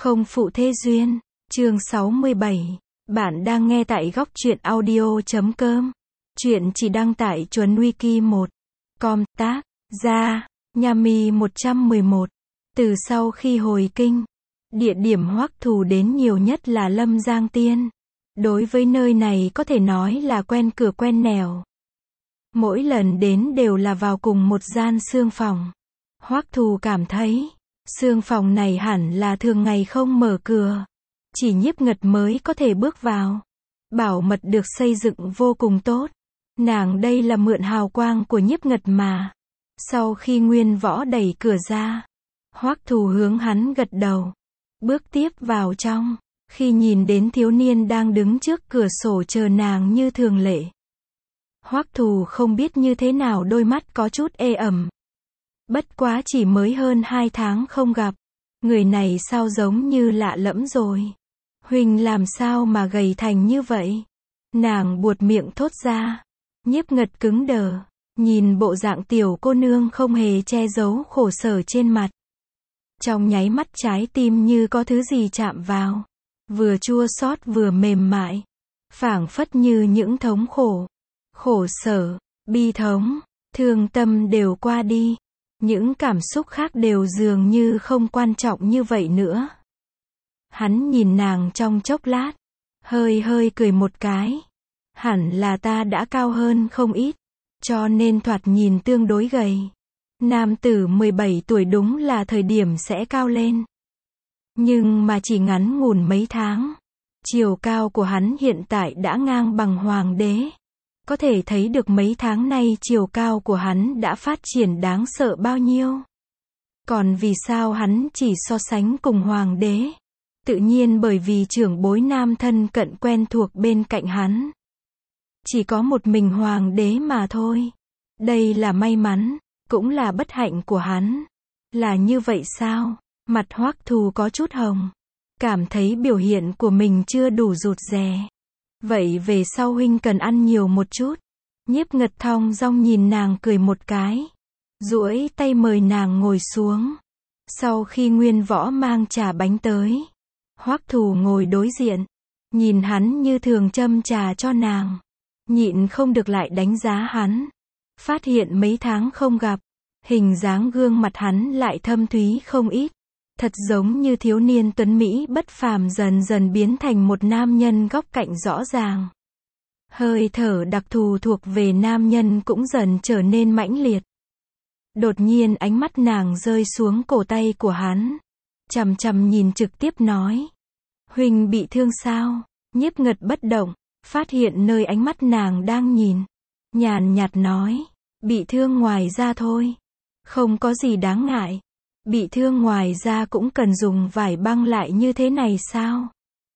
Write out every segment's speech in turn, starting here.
Không phụ thế duyên, chương 67. Bạn đang nghe tại góc truyện audio.com. Chuyện chỉ đăng tải chuẩn wiki 1. Com tác ra Nhami 111. Từ sau khi hồi kinh, địa điểm Hoắc Thù đến nhiều nhất là Lâm Giang Tiên. Đối với nơi này có thể nói là quen cửa quen nẻo. Mỗi lần đến đều là vào cùng một gian xương phòng. Hoắc Thù cảm thấy xương phòng này hẳn là thường ngày không mở cửa, chỉ Nhiếp Ngật mới có thể bước vào. Bảo mật được xây dựng vô cùng tốt. Nàng đây là mượn hào quang của Nhiếp Ngật mà. Sau khi Nguyên Võ đẩy cửa ra, Hoắc Thù hướng hắn gật đầu, bước tiếp vào trong. Khi nhìn đến thiếu niên đang đứng trước cửa sổ chờ nàng như thường lệ, Hoắc Thù không biết như thế nào đôi mắt có chút ê ẩm. Bất quá chỉ mới hơn 2 tháng không gặp, người này sao giống như lạ lẫm rồi. Huynh làm sao mà gầy thành như vậy? Nàng buột miệng thốt ra. Nhiếp Ngật cứng đờ, nhìn bộ dạng tiểu cô nương không hề che giấu khổ sở trên mặt. Trong nháy mắt trái tim như có thứ gì chạm vào, vừa chua xót vừa mềm mại, phảng phất như những thống khổ, khổ sở, bi thống, thương tâm đều qua đi. Những cảm xúc khác đều dường như không quan trọng như vậy nữa. Hắn nhìn nàng trong chốc lát, hơi cười một cái. Hẳn là ta đã cao hơn không ít, cho nên thoạt nhìn tương đối gầy. Nam tử 17 tuổi đúng là thời điểm sẽ cao lên. Nhưng mà chỉ ngắn ngủn mấy tháng, chiều cao của hắn hiện tại đã ngang bằng hoàng đế. Có thể thấy được mấy tháng nay chiều cao của hắn đã phát triển đáng sợ bao nhiêu. Còn vì sao hắn chỉ so sánh cùng hoàng đế? Tự nhiên bởi vì trưởng bối nam thân cận quen thuộc bên cạnh hắn. Chỉ có một mình hoàng đế mà thôi. Đây là may mắn, cũng là bất hạnh của hắn. Là như vậy sao? Mặt Hoắc Thù có chút hồng, cảm thấy biểu hiện của mình chưa đủ rụt rè. Vậy về sau huynh cần ăn nhiều một chút. Nhiếp Ngật thong dong nhìn nàng cười một cái, duỗi tay mời nàng ngồi xuống. Sau khi Nguyên Võ mang trà bánh tới, Hoắc Thù ngồi đối diện, nhìn hắn như thường châm trà cho nàng, nhịn không được lại đánh giá hắn. Phát hiện mấy tháng không gặp, hình dáng gương mặt hắn lại thâm thúy không ít. Thật giống như thiếu niên tuấn Mỹ bất phàm dần dần biến thành một nam nhân góc cạnh rõ ràng. Hơi thở đặc thù thuộc về nam nhân cũng dần trở nên mãnh liệt. Đột nhiên ánh mắt nàng rơi xuống cổ tay của hắn, chằm chằm nhìn trực tiếp nói. Huynh bị thương sao? Nhiếp Ngật bất động, phát hiện nơi ánh mắt nàng đang nhìn. Nhàn nhạt nói, bị thương ngoài da thôi. Không có gì đáng ngại. Bị thương ngoài da cũng cần dùng vải băng lại như thế này sao?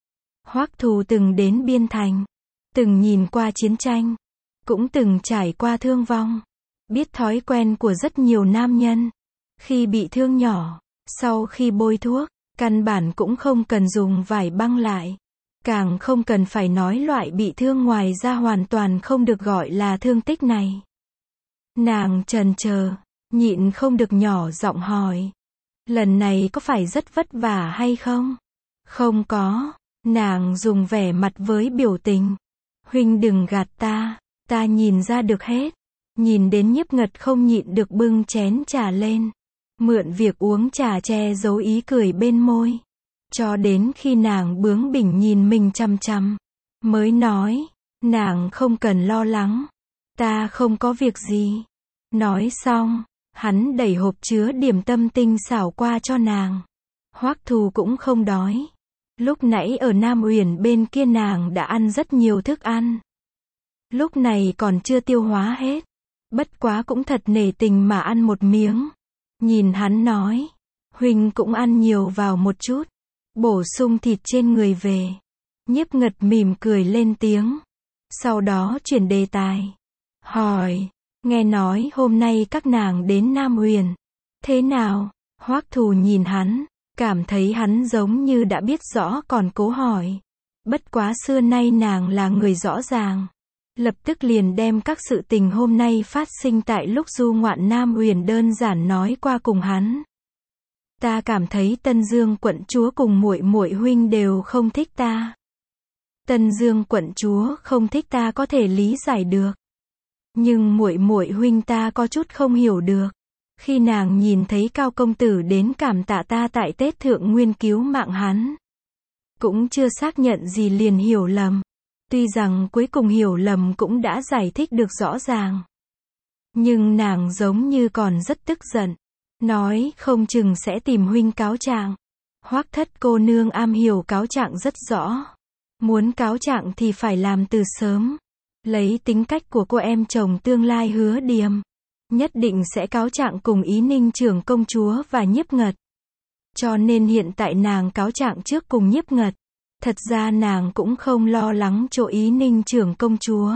Hoắc Thù từng đến biên thành, từng nhìn qua chiến tranh, cũng từng trải qua thương vong, biết thói quen của rất nhiều nam nhân. Khi bị thương nhỏ, sau khi bôi thuốc, căn bản cũng không cần dùng vải băng lại. Càng không cần phải nói loại bị thương ngoài da hoàn toàn không được gọi là thương tích này. Nàng chần chờ, nhịn không được nhỏ giọng hỏi. Lần này có phải rất vất vả hay không? Không có. Nàng dùng vẻ mặt với biểu tình. Huynh đừng gạt ta nhìn ra được hết. Nhìn đến Nhiếp Ngật không nhịn được bưng chén trà lên. Mượn việc uống trà che giấu ý cười bên môi. Cho đến khi nàng bướng bỉnh nhìn mình chằm chằm, mới nói, nàng không cần lo lắng. Ta không có việc gì. Nói xong, hắn đẩy hộp chứa điểm tâm tinh xảo qua cho nàng. Hoắc Thù cũng không đói. Lúc nãy ở Nam Uyển bên kia nàng đã ăn rất nhiều thức ăn. Lúc này còn chưa tiêu hóa hết. Bất quá cũng thật nể tình mà ăn một miếng. Nhìn hắn nói, huynh cũng ăn nhiều vào một chút, bổ sung thịt trên người về. Nhiếp Ngật mỉm cười lên tiếng. Sau đó chuyển đề tài. Hỏi, nghe nói hôm nay các nàng đến Nam Uyển. Thế nào? Hoắc Thù nhìn hắn, cảm thấy hắn giống như đã biết rõ còn cố hỏi. Bất quá xưa nay nàng là người rõ ràng. Lập tức liền đem các sự tình hôm nay phát sinh tại lúc du ngoạn Nam Uyển đơn giản nói qua cùng hắn. Ta cảm thấy Tân Dương quận chúa cùng muội muội huynh đều không thích ta. Tân Dương quận chúa không thích ta có thể lý giải được. Nhưng muội muội huynh ta có chút không hiểu được. Khi nàng nhìn thấy Cao công tử đến cảm tạ ta tại Tết Thượng Nguyên cứu mạng hắn. Cũng chưa xác nhận gì liền hiểu lầm. Tuy rằng cuối cùng hiểu lầm cũng đã giải thích được rõ ràng. Nhưng nàng giống như còn rất tức giận. Nói không chừng sẽ tìm huynh cáo trạng. Hoắc Thất cô nương am hiểu cáo trạng rất rõ. Muốn cáo trạng thì phải làm từ sớm. Lấy tính cách của cô em chồng tương lai Hứa Điềm, nhất định sẽ cáo trạng cùng Ý Ninh trưởng công chúa và Nhiếp Ngật. Cho nên hiện tại nàng cáo trạng trước cùng Nhiếp Ngật. Thật ra nàng cũng không lo lắng chỗ Ý Ninh trưởng công chúa.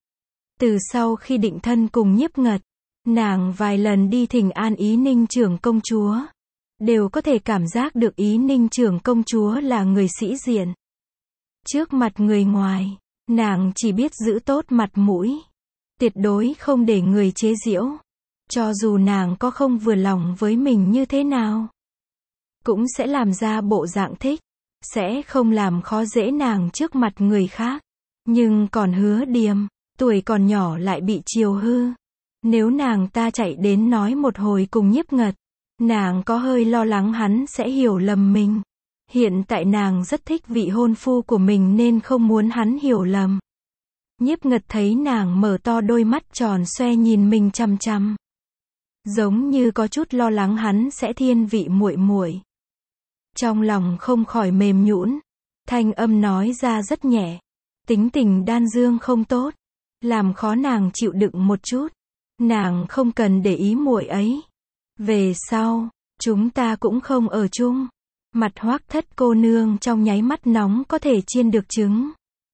Từ sau khi định thân cùng Nhiếp Ngật, nàng vài lần đi thỉnh an Ý Ninh trưởng công chúa, đều có thể cảm giác được Ý Ninh trưởng công chúa là người sĩ diện. Trước mặt người ngoài, nàng chỉ biết giữ tốt mặt mũi, tuyệt đối không để người chế giễu. Cho dù nàng có không vừa lòng với mình như thế nào, cũng sẽ làm ra bộ dạng thích, sẽ không làm khó dễ nàng trước mặt người khác. Nhưng còn Hứa Điềm, tuổi còn nhỏ lại bị chiều hư. Nếu nàng ta chạy đến nói một hồi cùng Nhiếp Ngật, nàng có hơi lo lắng hắn sẽ hiểu lầm mình. Hiện tại nàng rất thích vị hôn phu của mình nên không muốn hắn hiểu lầm. Nhiếp Ngật thấy nàng mở to đôi mắt tròn xoe nhìn mình chằm chằm, giống như có chút lo lắng hắn sẽ thiên vị muội muội. Trong lòng không khỏi mềm nhũn, thanh âm nói ra rất nhẹ. Tính tình Đan Dương không tốt, làm khó nàng chịu đựng một chút. Nàng không cần để ý muội ấy. Về sau, chúng ta cũng không ở chung. Mặt Hoắc Thất cô nương trong nháy mắt nóng có thể chiên được trứng.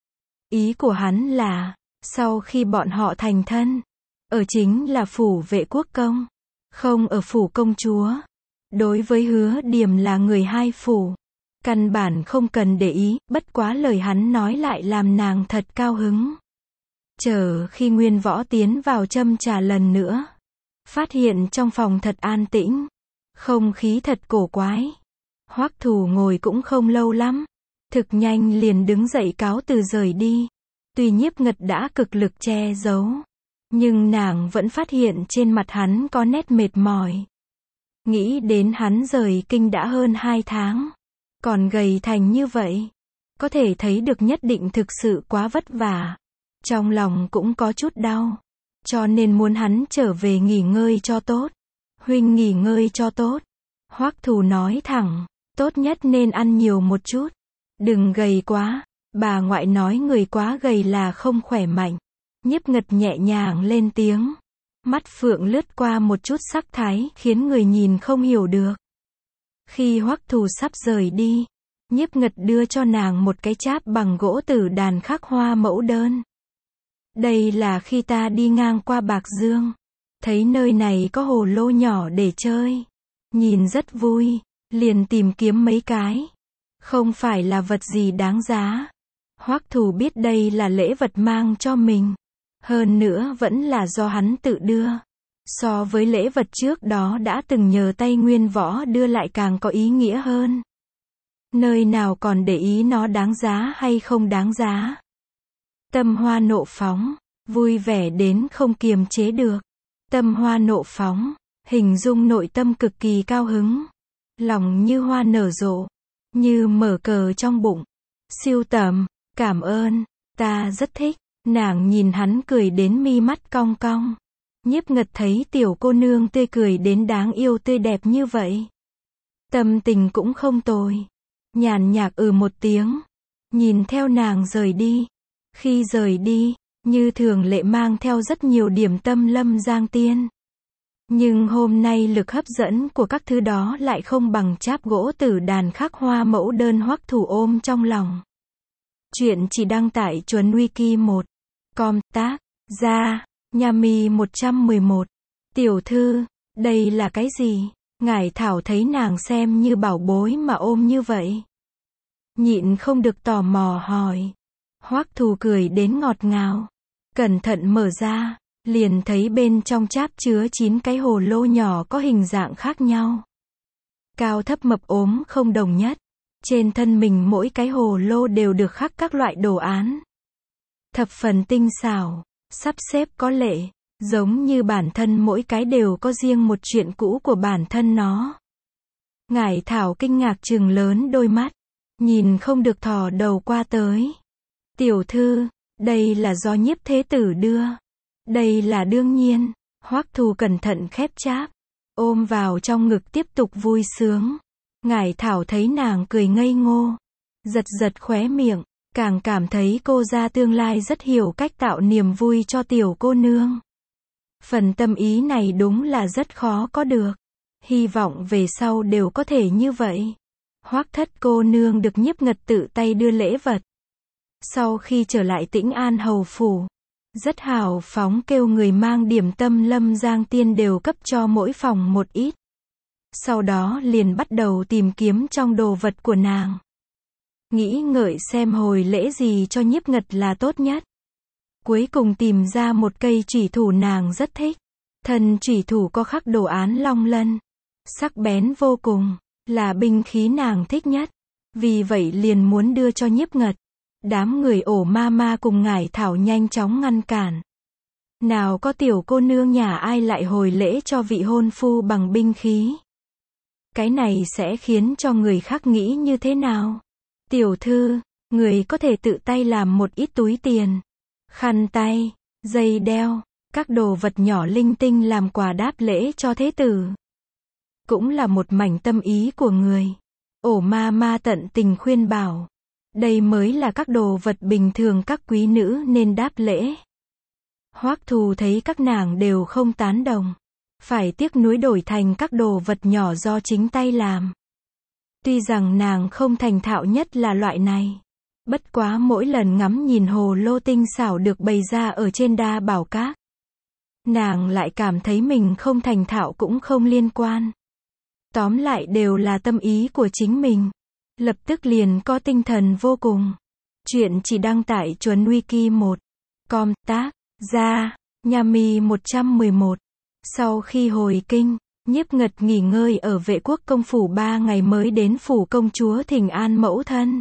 Ý của hắn là, sau khi bọn họ thành thân, ở chính là phủ vệ quốc công, không ở phủ công chúa. Đối với Hứa Điềm là người hai phủ, căn bản không cần để ý, bất quá lời hắn nói lại làm nàng thật cao hứng. Chờ khi Nguyên Võ tiến vào châm trà lần nữa, phát hiện trong phòng thật an tĩnh, không khí thật cổ quái. Hoắc Thù ngồi cũng không lâu lắm, thực nhanh liền đứng dậy cáo từ rời đi. Tuy Nhiếp Ngật đã cực lực che giấu, nhưng nàng vẫn phát hiện trên mặt hắn có nét mệt mỏi. Nghĩ đến hắn rời kinh đã hơn 2 tháng, còn gầy thành như vậy, có thể thấy được nhất định thực sự quá vất vả. Trong lòng cũng có chút đau, cho nên muốn hắn trở về nghỉ ngơi cho tốt. Huynh nghỉ ngơi cho tốt. Hoắc Thù nói thẳng, tốt nhất nên ăn nhiều một chút, đừng gầy quá. Bà ngoại nói người quá gầy là không khỏe mạnh. Nhiếp Ngật nhẹ nhàng lên tiếng, mắt phượng lướt qua một chút sắc thái khiến người nhìn không hiểu được. Khi Hoắc Thù sắp rời đi, Nhiếp Ngật đưa cho nàng một cái cháp bằng gỗ tử đàn khắc hoa mẫu đơn. Đây là khi ta đi ngang qua Bạc Dương, thấy nơi này có hồ lô nhỏ để chơi, nhìn rất vui, liền tìm kiếm mấy cái. Không phải là vật gì đáng giá. Hoắc Thù biết đây là lễ vật mang cho mình, hơn nữa vẫn là do hắn tự đưa. So với lễ vật trước đó đã từng nhờ tay Nguyên Võ đưa lại càng có ý nghĩa hơn. Nơi nào còn để ý nó đáng giá hay không đáng giá. Tâm hoa nộ phóng, vui vẻ đến không kiềm chế được. Tâm hoa nộ phóng, hình dung nội tâm cực kỳ cao hứng. Lòng như hoa nở rộ, như mở cờ trong bụng. Siêu tầm, cảm ơn, ta rất thích. Nàng nhìn hắn cười đến mi mắt cong cong. Nhiếp Ngật thấy tiểu cô nương tươi cười đến đáng yêu tươi đẹp như vậy, tâm tình cũng không tồi. Nhàn nhạt một tiếng, nhìn theo nàng rời đi. Khi rời đi, như thường lệ mang theo rất nhiều điểm tâm Lâm Giang Tiên. Nhưng hôm nay lực hấp dẫn của các thứ đó lại không bằng cháp gỗ tử đàn khắc hoa mẫu đơn Hoắc Thù ôm trong lòng. Chuyện chỉ đăng tải Chuẩn Wiki 1. Com tác gia Nhami 111. Tiểu thư, đây là cái gì? Ngải Thảo thấy nàng xem như bảo bối mà ôm như vậy, nhịn không được tò mò hỏi. Hoắc Thù cười đến ngọt ngào, cẩn thận mở ra, liền thấy bên trong cháp chứa 9 cái hồ lô nhỏ có hình dạng khác nhau. cao thấp mập ốm không đồng nhất. Trên thân mình mỗi cái hồ lô đều được khắc các loại đồ án. Thập phần tinh xảo, sắp xếp có lệ, giống như bản thân mỗi cái đều có riêng một chuyện cũ của bản thân nó. Ngải Thảo kinh ngạc trừng lớn đôi mắt, nhìn không được thò đầu qua tới. Tiểu thư, đây là do Nhiếp thế tử đưa. Đây là đương nhiên. Hoắc Thù cẩn thận khép cháp, ôm vào trong ngực tiếp tục vui sướng. Ngải Thảo thấy nàng cười ngây ngô, giật giật khóe miệng, càng cảm thấy cô gia tương lai rất hiểu cách tạo niềm vui cho tiểu cô nương. Phần tâm ý này đúng là rất khó có được. Hy vọng về sau đều có thể như vậy. Hoắc thất cô nương được Nhiếp Ngật tự tay đưa lễ vật. Sau khi trở lại Tĩnh An hầu phủ, rất hào phóng kêu người mang điểm tâm Lâm Giang Tiên đều cấp cho mỗi phòng một ít. Sau đó liền bắt đầu tìm kiếm trong đồ vật của nàng. Nghĩ ngợi xem hồi lễ gì cho Nhiếp Ngật là tốt nhất. Cuối cùng tìm ra một cây chủy thủ nàng rất thích. Thân chủy thủ có khắc đồ án long lân, sắc bén vô cùng, là binh khí nàng thích nhất. Vì vậy liền muốn đưa cho Nhiếp Ngật. Đám người Ổ ma ma cùng Ngải Thảo nhanh chóng ngăn cản. Nào có tiểu cô nương nhà ai lại hồi lễ cho vị hôn phu bằng binh khí. Cái này sẽ khiến cho người khác nghĩ như thế nào? Tiểu thư, người có thể tự tay làm một ít túi tiền, khăn tay, dây đeo, các đồ vật nhỏ linh tinh làm quà đáp lễ cho thế tử. Cũng là một mảnh tâm ý của người. Ổ ma ma tận tình khuyên bảo. Đây mới là các đồ vật bình thường các quý nữ nên đáp lễ. Hoắc Thù thấy các nàng đều không tán đồng. Phải tiếc nuối đổi thành các đồ vật nhỏ do chính tay làm. Tuy rằng nàng không thành thạo nhất là loại này. Bất quá mỗi lần ngắm nhìn hồ lô tinh xảo được bày ra ở trên đa bảo các, nàng lại cảm thấy mình không thành thạo cũng không liên quan. Tóm lại đều là tâm ý của chính mình. Lập tức liền có tinh thần vô cùng. Chuyện chỉ đăng tải Chuẩn Wiki 1. Com tác ra Nhami 111. Sau khi hồi kinh, Nhiếp Ngật nghỉ ngơi ở Vệ Quốc công phủ 3 ngày mới đến phủ công chúa thỉnh an mẫu thân.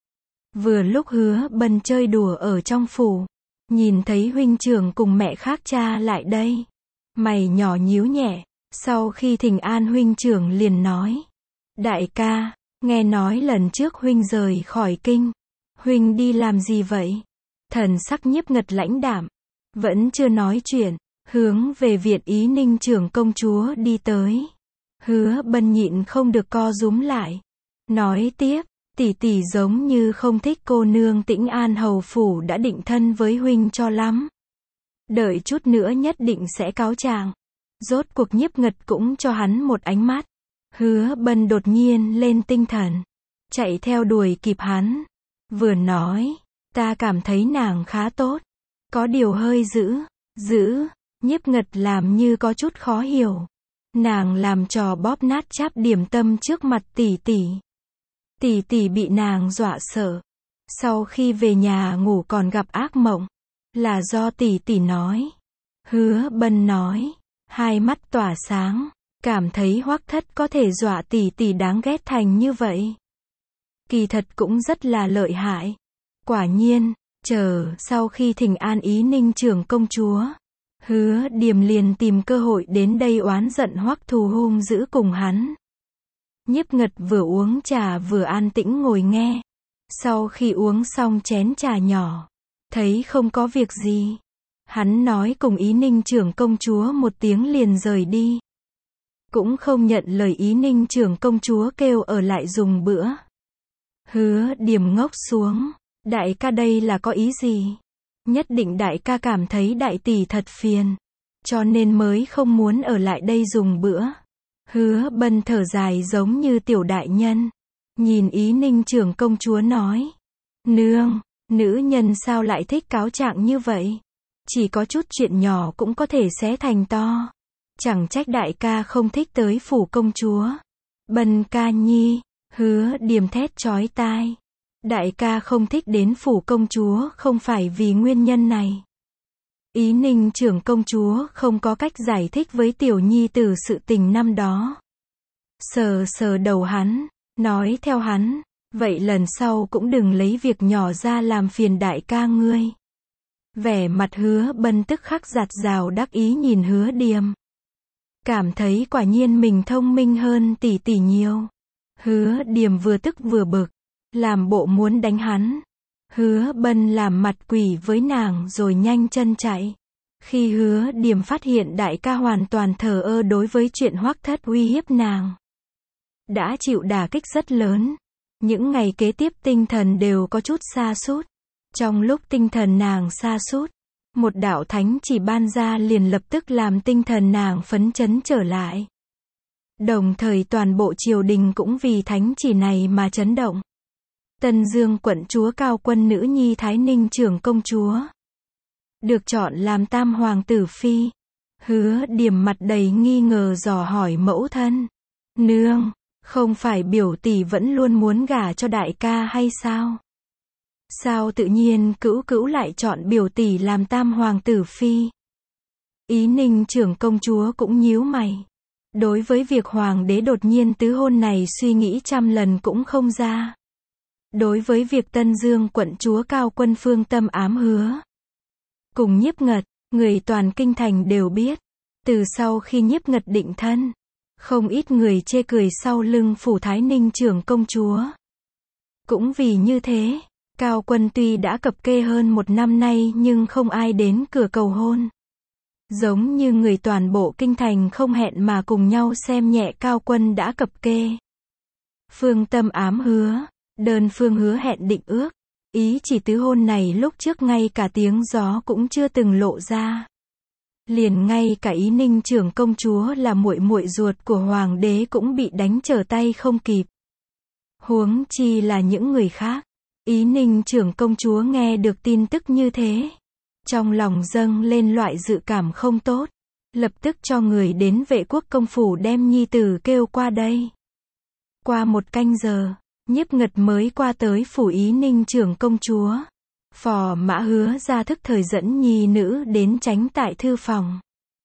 Vừa lúc Hứa Bân chơi đùa ở trong phủ, nhìn thấy huynh trưởng cùng mẹ khác cha lại đây, mày nhỏ nhíu nhẹ. Sau khi thỉnh an huynh trưởng liền nói: đại ca, nghe nói lần trước huynh rời khỏi kinh, huynh đi làm gì vậy? Thần sắc Nhiếp Ngật lãnh đạm, vẫn chưa nói chuyện, hướng về Viện Ý Ninh trưởng công chúa đi tới. Hứa Bân nhịn không được co rúm lại, nói tiếp: tỷ tỷ giống như không thích cô nương Tĩnh An hầu phủ đã định thân với huynh cho lắm. Đợi chút nữa nhất định sẽ cáo trạng. Rốt cuộc Nhiếp Ngật cũng cho hắn một ánh mắt. Hứa Bân đột nhiên lên tinh thần, chạy theo đuổi kịp hắn, vừa nói: ta cảm thấy nàng khá tốt, có điều hơi dữ. Nhiếp Ngật làm như có chút khó hiểu. Nàng làm trò bóp nát cháp điểm tâm trước mặt tỷ tỷ. Tỷ tỷ bị nàng dọa sợ. Sau khi về nhà ngủ còn gặp ác mộng. Là do tỷ tỷ nói. Hứa Bân nói, hai mắt tỏa sáng, cảm thấy Hoắc Thất có thể dọa tỷ tỷ đáng ghét thành như vậy. Kỳ thật cũng rất là lợi hại. Quả nhiên, sau khi thỉnh an Ý Ninh trưởng công chúa, Hứa Điềm liền tìm cơ hội đến đây oán giận Hoắc Thù hung dữ cùng hắn. Nhiếp Ngật vừa uống trà vừa an tĩnh ngồi nghe. Sau khi uống xong chén trà nhỏ, thấy không có việc gì, hắn nói cùng Ý Ninh trưởng công chúa một tiếng liền rời đi. Cũng không nhận lời Ý Ninh trưởng công chúa kêu ở lại dùng bữa. Hứa Điềm ngốc xuống, đại ca đây là có ý gì? Nhất định đại ca cảm thấy đại tỷ thật phiền, cho nên mới không muốn ở lại đây dùng bữa. Hứa Bân thở dài giống như tiểu đại nhân, nhìn Ý Ninh trưởng công chúa nói: nương, nữ nhân sao lại thích cáo trạng như vậy? Chỉ có chút chuyện nhỏ cũng có thể xé thành to. Chẳng trách đại ca không thích tới phủ công chúa. Bân ca nhi, Hứa Điềm thét chói tai. Đại ca không thích đến phủ công chúa không phải vì nguyên nhân này. Ý Ninh trưởng công chúa không có cách giải thích với tiểu nhi tử sự tình năm đó. sờ sờ đầu hắn, nói theo hắn, vậy lần sau cũng đừng lấy việc nhỏ ra làm phiền đại ca ngươi. Vẻ mặt Hứa Bân tức khắc giạt rào đắc ý nhìn Hứa Điềm. Cảm thấy quả nhiên mình thông minh hơn tỷ tỷ nhiều. Hứa Điềm vừa tức vừa bực, làm bộ muốn đánh hắn. Hứa Bân làm mặt quỷ với nàng rồi nhanh chân chạy. Khi Hứa Điềm phát hiện đại ca hoàn toàn thờ ơ đối với chuyện Hoắc Thất uy hiếp nàng, đã chịu đả kích rất lớn. Những ngày kế tiếp tinh thần đều có chút sa sút. Trong lúc tinh thần nàng sa sút, một đạo thánh chỉ ban ra liền lập tức làm tinh thần nàng phấn chấn trở lại. Đồng thời toàn bộ triều đình cũng vì thánh chỉ này mà chấn động. Tân Dương quận chúa Cao Quân nữ nhi Thái Ninh trưởng công chúa được chọn làm tam hoàng tử phi. Hứa Điềm mặt đầy nghi ngờ dò hỏi mẫu thân. Nương, không phải biểu tỷ vẫn luôn muốn gả cho đại ca hay sao? Sao tự nhiên cữu cữu lại chọn biểu tỷ làm tam hoàng tử phi? Ý Ninh trưởng công chúa cũng nhíu mày. Đối với việc hoàng đế đột nhiên tứ hôn này suy nghĩ trăm lần cũng không ra. Đối với việc Tân Dương quận chúa Cao Quân phương tâm ám hứa cùng Nhiếp Ngật, người toàn kinh thành đều biết. Từ sau khi Nhiếp Ngật định thân, không ít người chê cười sau lưng phủ Thái Ninh trưởng công chúa. Cũng vì như thế, Cao Quân tuy đã cập kê hơn một năm nay nhưng không ai đến cửa cầu hôn. Giống như người toàn bộ kinh thành không hẹn mà cùng nhau xem nhẹ Cao Quân đã cập kê. Phương tâm ám hứa, đơn phương hứa hẹn định ước, ý chỉ tứ hôn này lúc trước ngay cả tiếng gió cũng chưa từng lộ ra. Liền ngay cả Ý Ninh trưởng công chúa là muội muội ruột của hoàng đế cũng bị đánh trở tay không kịp. Huống chi là những người khác. Ý Ninh trưởng công chúa nghe được tin tức như thế, trong lòng dâng lên loại dự cảm không tốt, lập tức cho người đến Vệ Quốc công phủ đem nhi tử kêu qua đây. Qua một canh giờ, Nhiếp Ngật mới qua tới phủ Ý Ninh trưởng công chúa. Phò mã Hứa ra thức thời dẫn nhi nữ đến tránh tại thư phòng,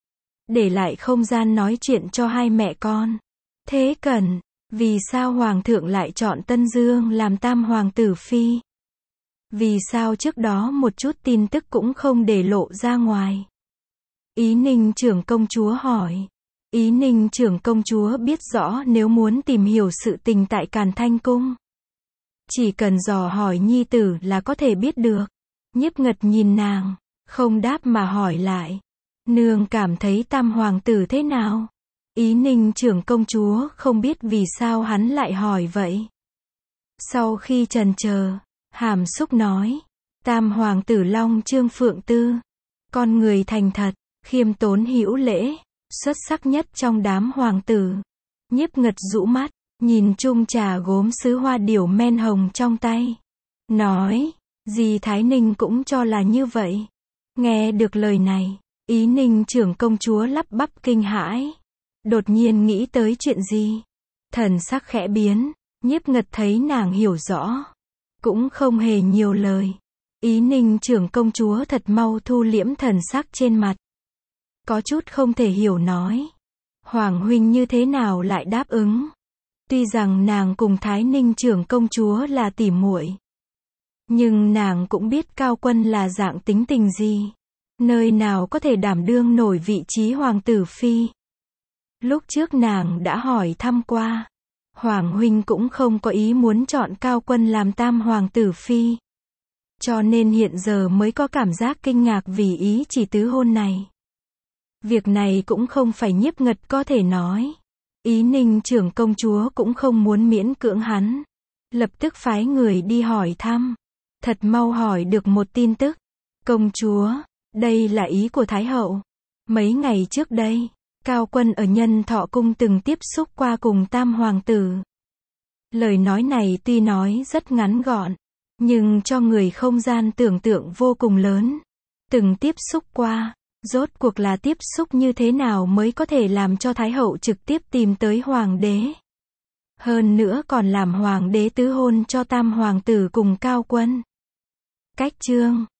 để lại không gian nói chuyện cho hai mẹ con. Thế Cẩn, vì sao hoàng thượng lại chọn Tân Dương làm tam hoàng tử phi? Vì sao trước đó một chút tin tức cũng không để lộ ra ngoài? Ý Ninh trưởng công chúa hỏi. Ý Ninh trưởng công chúa biết rõ nếu muốn tìm hiểu sự tình tại Càn Thanh Cung, chỉ cần dò hỏi nhi tử là có thể biết được. Nhiếp Ngật nhìn nàng, không đáp mà hỏi lại. Nương cảm thấy tam hoàng tử thế nào? Ý Ninh trưởng công chúa không biết vì sao hắn lại hỏi vậy. Sau khi chần chờ, hàm xúc nói. Tam hoàng tử Long Trương Phượng Tư, con người thành thật, khiêm tốn hữu lễ, xuất sắc nhất trong đám hoàng tử. Nhiếp Ngật rũ mắt, nhìn chung trà gốm sứ hoa điểu men hồng trong tay. Nói, dì Thái Ninh cũng cho là như vậy. Nghe được lời này, Ý Ninh trưởng công chúa lắp bắp kinh hãi. Đột nhiên nghĩ tới chuyện gì? Thần sắc khẽ biến, Nhiếp Ngật thấy nàng hiểu rõ, cũng không hề nhiều lời. Ý Ninh trưởng công chúa thật mau thu liễm thần sắc trên mặt, có chút không thể hiểu nói. Hoàng huynh như thế nào lại đáp ứng? Tuy rằng nàng cùng Thái Ninh trưởng công chúa là tỉ muội, nhưng nàng cũng biết Cao Quân là dạng tính tình gì, nơi nào có thể đảm đương nổi vị trí hoàng tử phi. Lúc trước nàng đã hỏi thăm qua, Hoàng huynh cũng không có ý muốn chọn Cao Quân làm tam hoàng tử phi, cho nên hiện giờ mới có cảm giác kinh ngạc vì ý chỉ tứ hôn này. Việc này cũng không phải Nhiếp Ngật có thể nói. Ý Ninh trưởng công chúa cũng không muốn miễn cưỡng hắn, lập tức phái người đi hỏi thăm. Thật mau hỏi được một tin tức. Công chúa, đây là ý của Thái hậu. Mấy ngày trước đây, Cao Quân ở Nhân Thọ Cung từng tiếp xúc qua cùng tam hoàng tử. Lời nói này tuy nói rất ngắn gọn, nhưng cho người không gian tưởng tượng vô cùng lớn. Từng tiếp xúc qua, rốt cuộc là tiếp xúc như thế nào mới có thể làm cho Thái hậu trực tiếp tìm tới hoàng đế. Hơn nữa còn làm hoàng đế tứ hôn cho tam hoàng tử cùng Cao Quân. Cách chương